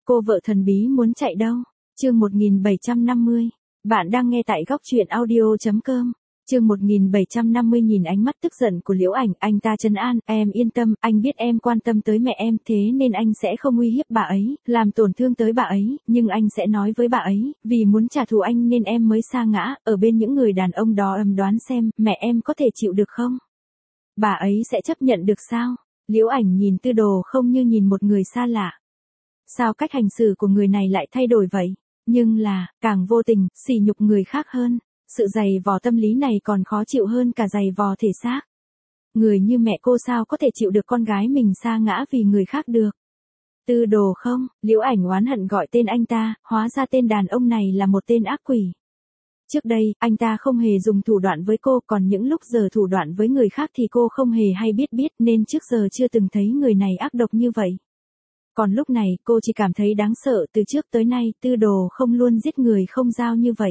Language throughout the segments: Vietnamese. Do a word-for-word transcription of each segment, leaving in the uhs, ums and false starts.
Cô vợ thần bí muốn chạy đâu? Chương một nghìn bảy trăm năm mươi. Bạn đang nghe tại góc truyện audio chấm com. Chương một nghìn bảy trăm năm mươi. Nhìn ánh mắt tức giận của Liễu Ảnh, anh ta trấn an, em yên tâm, anh biết em quan tâm tới mẹ em, thế nên anh sẽ không uy hiếp bà ấy, làm tổn thương tới bà ấy, nhưng anh sẽ nói với bà ấy, vì muốn trả thù anh nên em mới sa ngã, ở bên những người đàn ông đó, em đoán xem, mẹ em có thể chịu được không? Bà ấy sẽ chấp nhận được sao? Liễu Ảnh nhìn Tư Đồ không như nhìn một người xa lạ. Sao cách hành xử của người này lại thay đổi vậy? Nhưng là, càng vô tình, sỉ nhục người khác hơn. Sự dày vò tâm lý này còn khó chịu hơn cả dày vò thể xác. Người như mẹ cô sao có thể chịu được con gái mình sa ngã vì người khác được? Tư Đồ không? Liễu Ảnh oán hận gọi tên anh ta, hóa ra tên đàn ông này là một tên ác quỷ. Trước đây, anh ta không hề dùng thủ đoạn với cô, còn những lúc giờ thủ đoạn với người khác thì cô không hề hay biết biết, nên trước giờ chưa từng thấy người này ác độc như vậy. Còn lúc này, cô chỉ cảm thấy đáng sợ. Từ trước tới nay, Tư Đồ không luôn giết người không dao như vậy.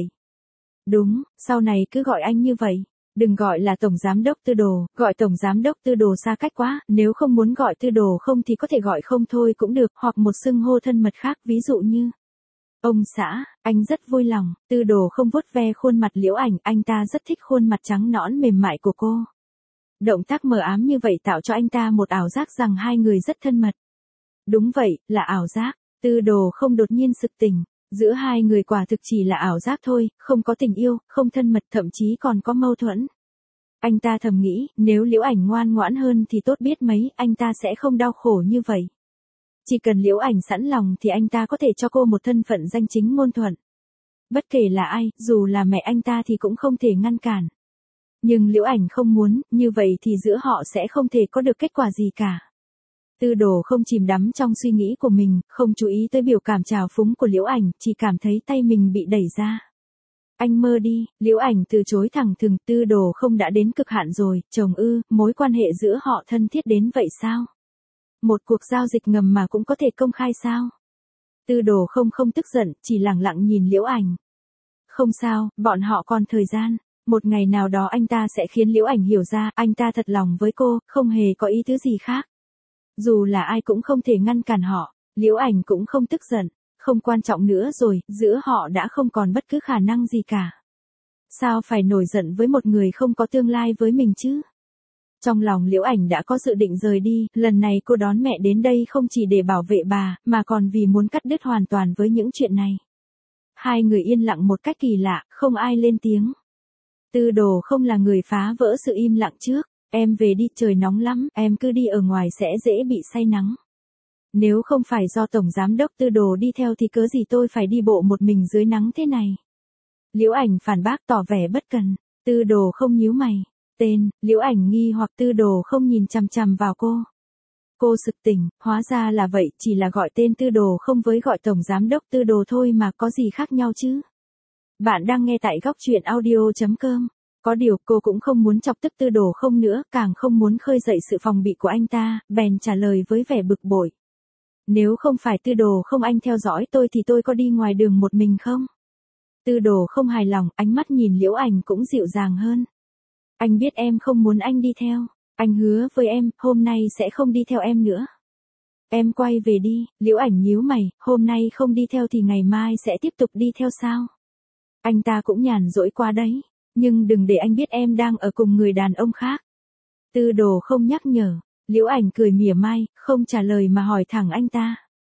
Đúng, sau này cứ gọi anh như vậy. Đừng gọi là Tổng Giám đốc Tư Đồ, gọi Tổng Giám đốc Tư Đồ xa cách quá, nếu không muốn gọi Tư Đồ không thì có thể gọi không thôi cũng được, hoặc một xưng hô thân mật khác, ví dụ như ông xã. Anh rất vui lòng. Tư Đồ không vuốt ve khuôn mặt Liễu Ảnh, anh ta rất thích khuôn mặt trắng nõn mềm mại của cô. Động tác mờ ám như vậy tạo cho anh ta một ảo giác rằng hai người rất thân mật. Đúng vậy, là ảo giác. Tư Đồ không đột nhiên sực tỉnh. Giữa hai người quả thực chỉ là ảo giác thôi, không có tình yêu, không thân mật, thậm chí còn có mâu thuẫn. Anh ta thầm nghĩ, nếu Liễu Ảnh ngoan ngoãn hơn thì tốt biết mấy, anh ta sẽ không đau khổ như vậy. Chỉ cần Liễu Ảnh sẵn lòng thì anh ta có thể cho cô một thân phận danh chính ngôn thuận. Bất kể là ai, dù là mẹ anh ta thì cũng không thể ngăn cản. Nhưng Liễu Ảnh không muốn, như vậy thì giữa họ sẽ không thể có được kết quả gì cả. Tư Đồ không chìm đắm trong suy nghĩ của mình, không chú ý tới biểu cảm trào phúng của Liễu Ảnh, chỉ cảm thấy tay mình bị đẩy ra. Anh mơ đi. Liễu Ảnh từ chối thẳng thừng. Tư Đồ không đã đến cực hạn rồi, chồng ư, mối quan hệ giữa họ thân thiết đến vậy sao? Một cuộc giao dịch ngầm mà cũng có thể công khai sao? Tư Đồ không không tức giận, chỉ lẳng lặng nhìn Liễu Ảnh. Không sao, bọn họ còn thời gian. Một ngày nào đó anh ta sẽ khiến Liễu Ảnh hiểu ra, anh ta thật lòng với cô, không hề có ý tứ gì khác. Dù là ai cũng không thể ngăn cản họ. Liễu Ảnh cũng không tức giận. Không quan trọng nữa rồi, giữa họ đã không còn bất cứ khả năng gì cả. Sao phải nổi giận với một người không có tương lai với mình chứ? Trong lòng Liễu Ảnh đã có dự định rời đi, lần này cô đón mẹ đến đây không chỉ để bảo vệ bà, mà còn vì muốn cắt đứt hoàn toàn với những chuyện này. Hai người yên lặng một cách kỳ lạ, không ai lên tiếng. Tư Đồ không là người phá vỡ sự im lặng trước. Em về đi, trời nóng lắm, em cứ đi ở ngoài sẽ dễ bị say nắng. Nếu không phải do Tổng Giám đốc Tư Đồ đi theo thì cớ gì tôi phải đi bộ một mình dưới nắng thế này. Liễu Ảnh phản bác tỏ vẻ bất cần. Tư Đồ không nhíu mày. Tên, Liễu Ảnh nghi hoặc. Tư Đồ không nhìn chằm chằm vào cô. Cô sực tỉnh, hóa ra là vậy, chỉ là gọi tên Tư Đồ không với gọi Tổng Giám đốc Tư Đồ thôi mà có gì khác nhau chứ. Bạn đang nghe tại góc truyện audio chấm com. Có điều cô cũng không muốn chọc tức Tư Đồ không nữa, càng không muốn khơi dậy sự phòng bị của anh ta, bèn trả lời với vẻ bực bội. Nếu không phải Tư Đồ không anh theo dõi tôi thì tôi có đi ngoài đường một mình không? Tư Đồ không hài lòng, ánh mắt nhìn Liễu Ảnh cũng dịu dàng hơn. Anh biết em không muốn anh đi theo. Anh hứa với em, hôm nay sẽ không đi theo em nữa. Em quay về đi. Liễu Ảnh nhíu mày, hôm nay không đi theo thì ngày mai sẽ tiếp tục đi theo sao? Anh ta cũng nhàn rỗi quá đấy. Nhưng đừng để anh biết em đang ở cùng người đàn ông khác. Tư Đồ không nhắc nhở. Liễu Ảnh cười mỉa mai, không trả lời mà hỏi thẳng anh ta.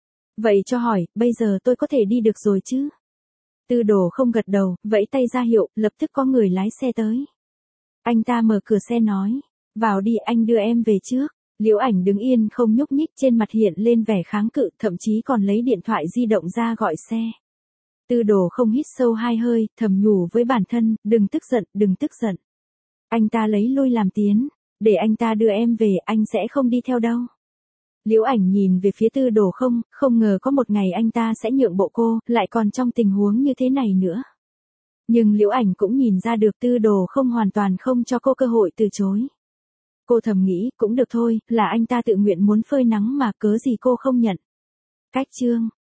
Vậy cho hỏi, bây giờ tôi có thể đi được rồi chứ? Tư Đồ không gật đầu, vẫy tay ra hiệu, lập tức có người lái xe tới. Anh ta mở cửa xe nói, vào đi, anh đưa em về trước. Liễu Ảnh đứng yên không nhúc nhích, trên mặt hiện lên vẻ kháng cự, thậm chí còn lấy điện thoại di động ra gọi xe. Tư Đồ không hít sâu hai hơi, thầm nhủ với bản thân, đừng tức giận, đừng tức giận. Anh ta lấy lui làm tiến, để anh ta đưa em về, anh sẽ không đi theo đâu. Liễu Ảnh nhìn về phía Tư Đồ không, không ngờ có một ngày anh ta sẽ nhượng bộ cô, lại còn trong tình huống như thế này nữa. Nhưng Liễu Ảnh cũng nhìn ra được Tư Đồ không hoàn toàn không cho cô cơ hội từ chối. Cô thầm nghĩ, cũng được thôi, là anh ta tự nguyện muốn phơi nắng mà cớ gì cô không nhận. Cách chương